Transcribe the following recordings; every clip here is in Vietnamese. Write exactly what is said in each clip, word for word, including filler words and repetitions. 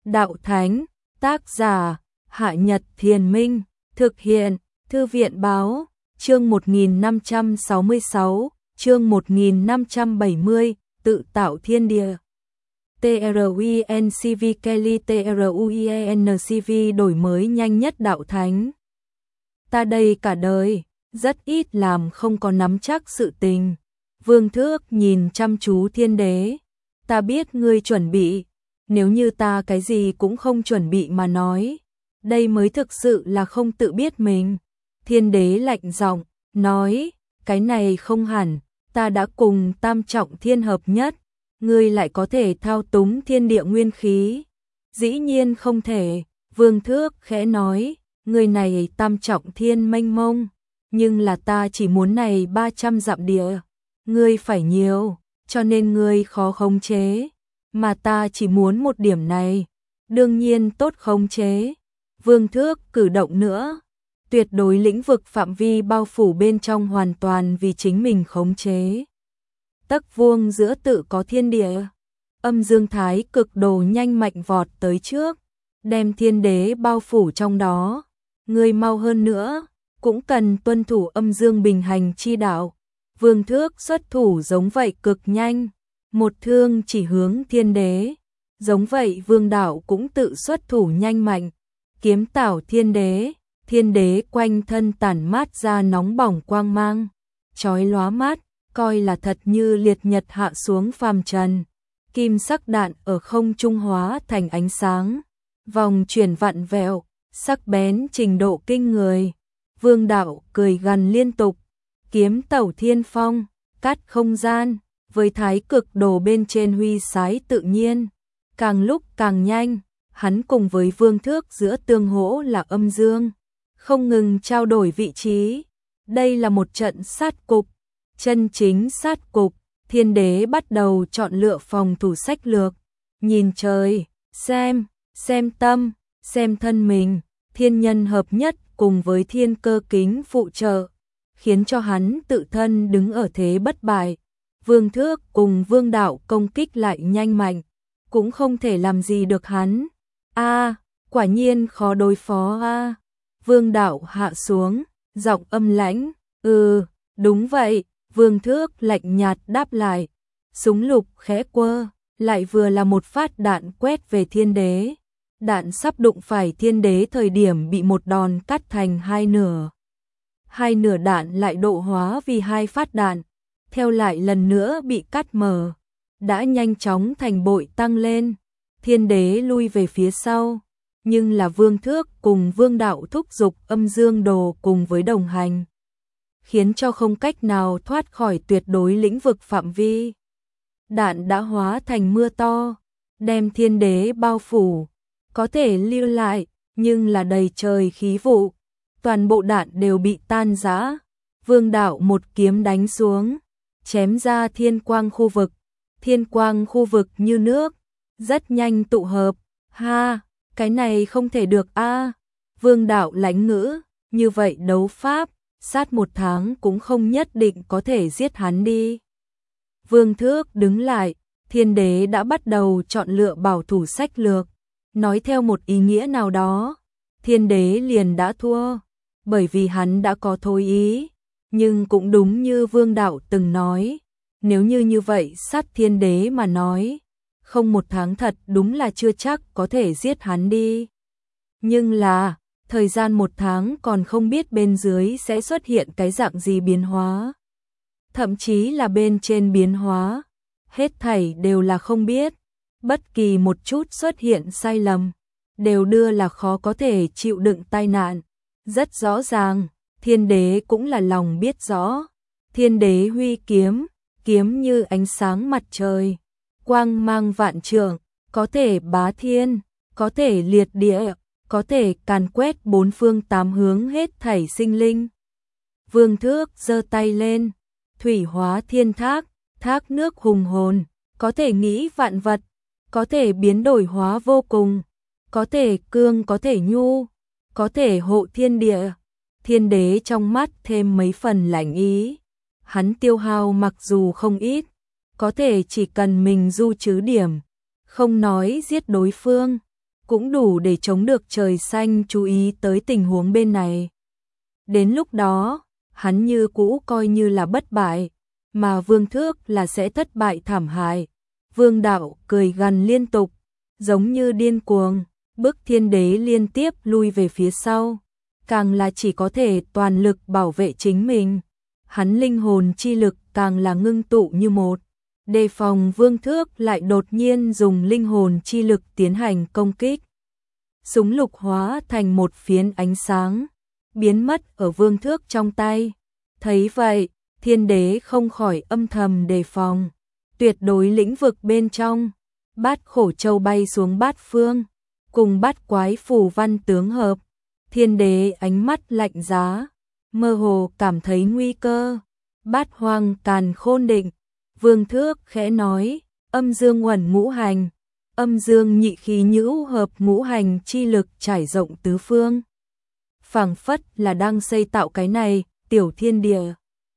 Đạo Thánh, tác giả, Hạ Nhật Thiền Minh, thực hiện, Thư viện Báo, chương một nghìn năm trăm sáu mươi sáu, chương một nghìn năm trăm bảy mươi, tự tạo thiên địa. TRUINCV Kelly TRUIENCV đổi mới nhanh nhất Đạo Thánh. Ta đây cả đời, rất ít làm không có nắm chắc sự tình. Vương Thước nhìn chăm chú Thiên Đế. Ta biết ngươi chuẩn bị, nếu như ta cái gì cũng không chuẩn bị mà nói, đây mới thực sự là không tự biết mình. Thiên Đế lạnh giọng, nói, cái này không hẳn, ta đã cùng tam trọng thiên hợp nhất, ngươi lại có thể thao túng thiên địa nguyên khí. Dĩ nhiên không thể, Vương Thước khẽ nói, ngươi này tam trọng thiên mênh mông, nhưng là ta chỉ muốn này ba trăm dặm địa, ngươi phải nhiều, cho nên ngươi khó khống chế, mà ta chỉ muốn một điểm này, đương nhiên tốt khống chế. Vương Thước cử động nữa, tuyệt đối lĩnh vực phạm vi bao phủ bên trong hoàn toàn vì chính mình khống chế. Tấc vuông giữa tự có thiên địa, âm dương thái cực đồ nhanh mạnh vọt tới trước, đem Thiên Đế bao phủ trong đó. Ngươi mau hơn nữa, cũng cần tuân thủ âm dương bình hành chi đạo. Vương Thước xuất thủ giống vậy cực nhanh, một thương chỉ hướng Thiên Đế. Giống vậy Vương Đạo cũng tự xuất thủ nhanh mạnh, kiếm tảo Thiên Đế. Thiên Đế quanh thân tản mát ra nóng bỏng quang mang, chói lóa mắt, coi là thật như liệt nhật hạ xuống phàm trần. Kim sắc đạn ở không trung hóa thành ánh sáng, vòng chuyển vặn vẹo, sắc bén trình độ kinh người. Vương Đạo cười gằn liên tục, kiếm tẩu thiên phong, cắt không gian, với thái cực đồ bên trên huy sái tự nhiên, càng lúc càng nhanh. Hắn cùng với Vương Thước giữa tương hỗ là âm dương, không ngừng trao đổi vị trí. Đây là một trận sát cục, chân chính sát cục. Thiên Đế bắt đầu chọn lựa phòng thủ sách lược, nhìn trời, xem, xem tâm, xem thân mình, thiên nhân hợp nhất cùng với thiên cơ kính phụ trợ, khiến cho hắn tự thân đứng ở thế bất bại. Vương Thước cùng Vương Đạo công kích lại nhanh mạnh, cũng không thể làm gì được hắn. A, à, quả nhiên khó đối phó a. À. Vương Đạo hạ xuống, giọng âm lãnh, "Ừ, đúng vậy." Vương Thước lạnh nhạt đáp lại, súng lục khẽ quơ, lại vừa là một phát đạn quét về Thiên Đế. Đạn sắp đụng phải Thiên Đế thời điểm bị một đòn cắt thành hai nửa. Hai nửa đạn lại độ hóa vì hai phát đạn, theo lại lần nữa bị cắt mở, đã nhanh chóng thành bội tăng lên. Thiên Đế lui về phía sau, nhưng là Vương Thước cùng Vương Đạo thúc giục âm dương đồ cùng với đồng hành, khiến cho không cách nào thoát khỏi tuyệt đối lĩnh vực phạm vi. Đạn đã hóa thành mưa to, đem Thiên Đế bao phủ, có thể lưu lại, nhưng là đầy trời khí vụ, toàn bộ đạn đều bị tan rã. Vương Đạo một kiếm đánh xuống, chém ra thiên quang khu vực, thiên quang khu vực như nước, rất nhanh tụ hợp. Ha, cái này không thể được a. À. Vương Đạo lãnh ngữ, như vậy đấu pháp, sát một tháng cũng không nhất định có thể giết hắn đi. Vương Thước đứng lại, Thiên Đế đã bắt đầu chọn lựa bảo thủ sách lược, nói theo một ý nghĩa nào đó, Thiên Đế liền đã thua, bởi vì hắn đã có thôi ý. Nhưng cũng đúng như Vương Đạo từng nói, nếu như như vậy sát Thiên Đế mà nói, không một tháng thật đúng là chưa chắc có thể giết hắn đi. Nhưng là, thời gian một tháng còn không biết bên dưới sẽ xuất hiện cái dạng gì biến hóa. Thậm chí là bên trên biến hóa, hết thảy đều là không biết. Bất kỳ một chút xuất hiện sai lầm, đều đưa là khó có thể chịu đựng tai nạn. Rất rõ ràng, Thiên Đế cũng là lòng biết rõ. Thiên Đế huy kiếm, kiếm như ánh sáng mặt trời, quang mang vạn trượng, có thể bá thiên, có thể liệt địa, có thể càn quét bốn phương tám hướng hết thảy sinh linh. Vương Thước giơ tay lên, thủy hóa thiên thác, thác nước hùng hồn, có thể nghĩ vạn vật, có thể biến đổi hóa vô cùng, có thể cương có thể nhu, có thể hộ thiên địa. Thiên Đế trong mắt thêm mấy phần lạnh ý, hắn tiêu hao mặc dù không ít, có thể chỉ cần mình du trứ điểm, không nói giết đối phương, cũng đủ để chống được trời xanh chú ý tới tình huống bên này. Đến lúc đó, hắn như cũ coi như là bất bại, mà Vương Thước là sẽ thất bại thảm hại. Vương Đạo cười gằn liên tục, giống như điên cuồng, bức Thiên Đế liên tiếp lui về phía sau, càng là chỉ có thể toàn lực bảo vệ chính mình. Hắn linh hồn chi lực càng là ngưng tụ như một, đề phòng Vương Thước lại đột nhiên dùng linh hồn chi lực tiến hành công kích. Súng lục hóa thành một phiến ánh sáng, biến mất ở Vương Thước trong tay. Thấy vậy, Thiên Đế không khỏi âm thầm đề phòng. Tuyệt đối lĩnh vực bên trong, Bát Khổ Châu bay xuống bát phương, cùng bát quái phù văn tướng hợp. Thiên Đế ánh mắt lạnh giá, mơ hồ cảm thấy nguy cơ. Bát Hoang Càn Khôn Định, Vương Thước khẽ nói, âm dương uẩn ngũ hành, âm dương nhị khí nhữu hợp ngũ hành chi lực trải rộng tứ phương. Phảng phất là đang xây tạo cái này, tiểu thiên địa.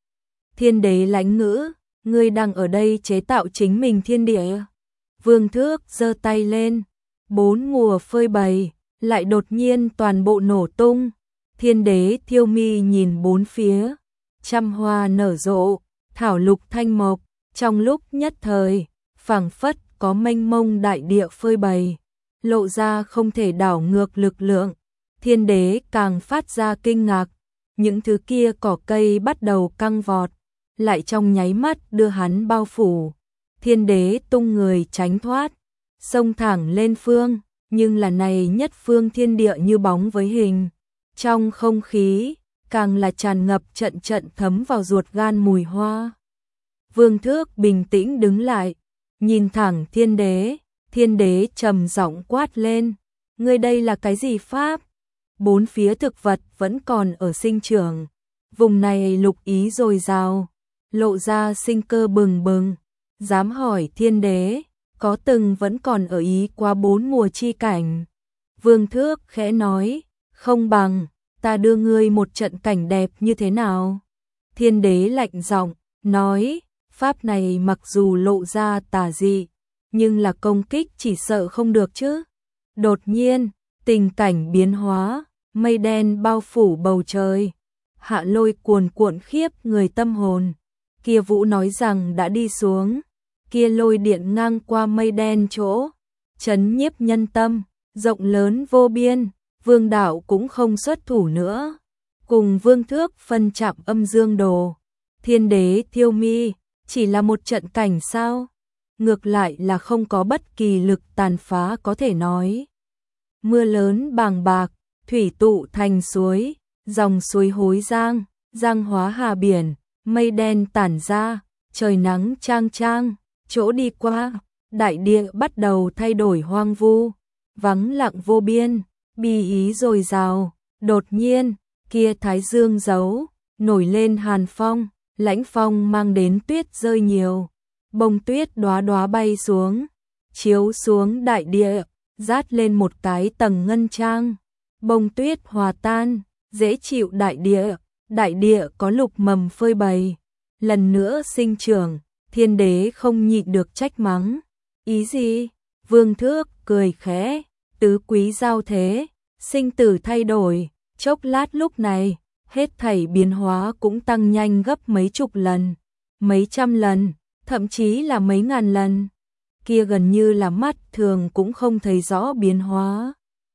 Thiên Đế lãnh ngữ, ngươi đang ở đây chế tạo chính mình thiên địa. Vương Thước giơ tay lên, bốn mùa phơi bày, lại đột nhiên toàn bộ nổ tung. Thiên Đế thiêu mi nhìn bốn phía, trăm hoa nở rộ, thảo lục thanh mộc, trong lúc nhất thời, phảng phất có mênh mông đại địa phơi bày, lộ ra không thể đảo ngược lực lượng. Thiên Đế càng phát ra kinh ngạc, những thứ kia cỏ cây bắt đầu căng vọt, lại trong nháy mắt đưa hắn bao phủ. Thiên Đế tung người tránh thoát, xông thẳng lên phương, nhưng là này nhất phương thiên địa như bóng với hình. Trong không khí, càng là tràn ngập trận trận thấm vào ruột gan mùi hoa. Vương Thước bình tĩnh đứng lại, nhìn thẳng Thiên Đế, Thiên Đế trầm giọng quát lên, ngươi đây là cái gì pháp? Bốn phía thực vật vẫn còn ở sinh trưởng, vùng này lục ý dồi dào, lộ ra sinh cơ bừng bừng. Dám hỏi Thiên Đế, có từng vẫn còn ở ý qua bốn mùa chi cảnh? Vương Thước khẽ nói, không bằng, ta đưa ngươi một trận cảnh đẹp như thế nào? Thiên Đế lạnh giọng, nói, pháp này mặc dù lộ ra tà dị, nhưng là công kích chỉ sợ không được chứ. Đột nhiên, tình cảnh biến hóa, mây đen bao phủ bầu trời, hạ lôi cuồn cuộn khiếp người tâm hồn. Kia Vũ nói rằng đã đi xuống, kia lôi điện ngang qua mây đen chỗ, chấn nhiếp nhân tâm, rộng lớn vô biên. Vương Đạo cũng không xuất thủ nữa, cùng Vương Thước phân chạm âm dương đồ. Thiên Đế thiêu mi, chỉ là một trận cảnh sao? Ngược lại là không có bất kỳ lực tàn phá có thể nói. Mưa lớn bàng bạc, thủy tụ thành suối, dòng suối hối giang, giang hóa hà biển, mây đen tản ra, trời nắng chang chang, chỗ đi qua, đại địa bắt đầu thay đổi hoang vu, vắng lặng vô biên, bi ý dồi dào. Đột nhiên, kia thái dương giấu, nổi lên hàn phong, lãnh phong mang đến tuyết rơi nhiều, bông tuyết đóa đóa bay xuống, chiếu xuống đại địa, rát lên một cái tầng ngân trang, bông tuyết hòa tan, dễ chịu đại địa, đại địa có lục mầm phơi bày, lần nữa sinh trưởng. Thiên Đế không nhịn được trách mắng, ý gì? Vương Thước cười khẽ, tứ quý giao thế, sinh tử thay đổi, chốc lát lúc này, hết thảy biến hóa cũng tăng nhanh gấp mấy chục lần, mấy trăm lần, thậm chí là mấy ngàn lần. Kia gần như là mắt thường cũng không thấy rõ biến hóa.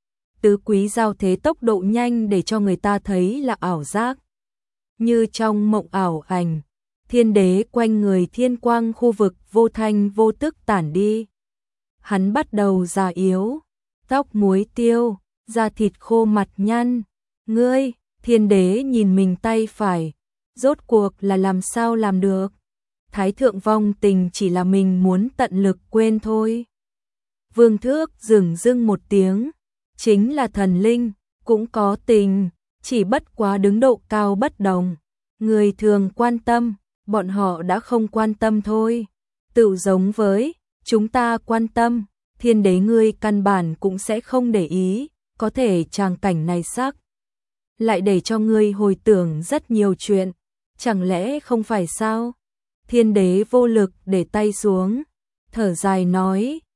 Tứ quý giao thế tốc độ nhanh để cho người ta thấy là ảo giác. Như trong mộng ảo ảnh, Thiên Đế quanh người thiên quang khu vực vô thanh vô tức tản đi. Hắn bắt đầu già yếu, tóc muối tiêu, da thịt khô mặt nhăn. Ngươi, Thiên Đế nhìn mình tay phải, rốt cuộc là làm sao làm được? Thái thượng vong tình chỉ là mình muốn tận lực quên thôi. Vương Thước dừng dưng một tiếng, chính là thần linh, cũng có tình, chỉ bất quá đứng độ cao bất đồng. Người thường quan tâm, bọn họ đã không quan tâm thôi. Tự giống với, chúng ta quan tâm, Thiên Đế ngươi căn bản cũng sẽ không để ý, có thể tràng cảnh này sắc. Lại để cho ngươi hồi tưởng rất nhiều chuyện, chẳng lẽ không phải sao? Thiên Đế vô lực để tay xuống, thở dài nói,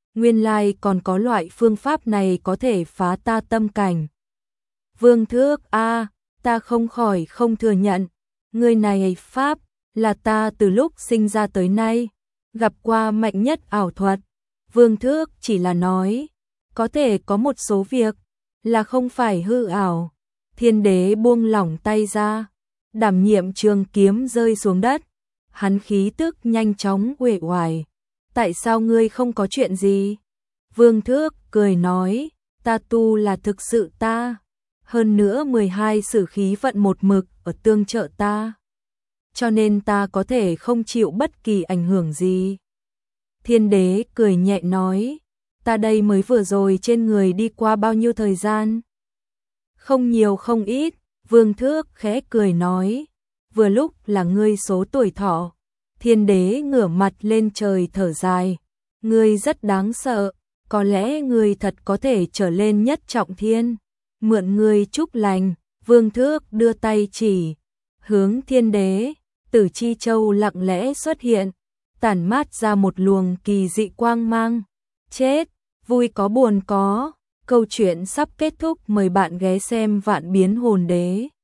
nguyên lai còn có loại phương pháp này có thể phá ta tâm cảnh. Vương Thước a, ta không khỏi không thừa nhận, người này pháp là ta từ lúc sinh ra tới nay gặp qua mạnh nhất ảo thuật. Vương Thước chỉ là nói, có thể có một số việc là không phải hư ảo. Thiên đế buông lỏng tay ra, đảm nhiệm trường kiếm rơi xuống đất, hắn khí tức nhanh chóng uể oải. Tại sao ngươi không có chuyện gì? Vương Thước cười nói, ta tu là thực sự ta, hơn nữa mười hai sử khí vận một mực ở tương trợ ta, cho nên ta có thể không chịu bất kỳ ảnh hưởng gì. Thiên đế cười nhẹ nói, ta đây mới vừa rồi trên người đi qua bao nhiêu thời gian? Không nhiều không ít. Vương Thước khẽ cười nói, vừa lúc là ngươi số tuổi thọ. Thiên đế ngửa mặt lên trời thở dài, ngươi rất đáng sợ, có lẽ ngươi thật có thể trở lên nhất trọng thiên, mượn ngươi chúc lành. Vương Thước đưa tay chỉ hướng thiên đế, Tử Chi Châu lặng lẽ xuất hiện, tản mát ra một luồng kỳ dị quang mang. Chết, vui có buồn có, câu chuyện sắp kết thúc, mời bạn ghé xem Vạn Biến Hồn Đế.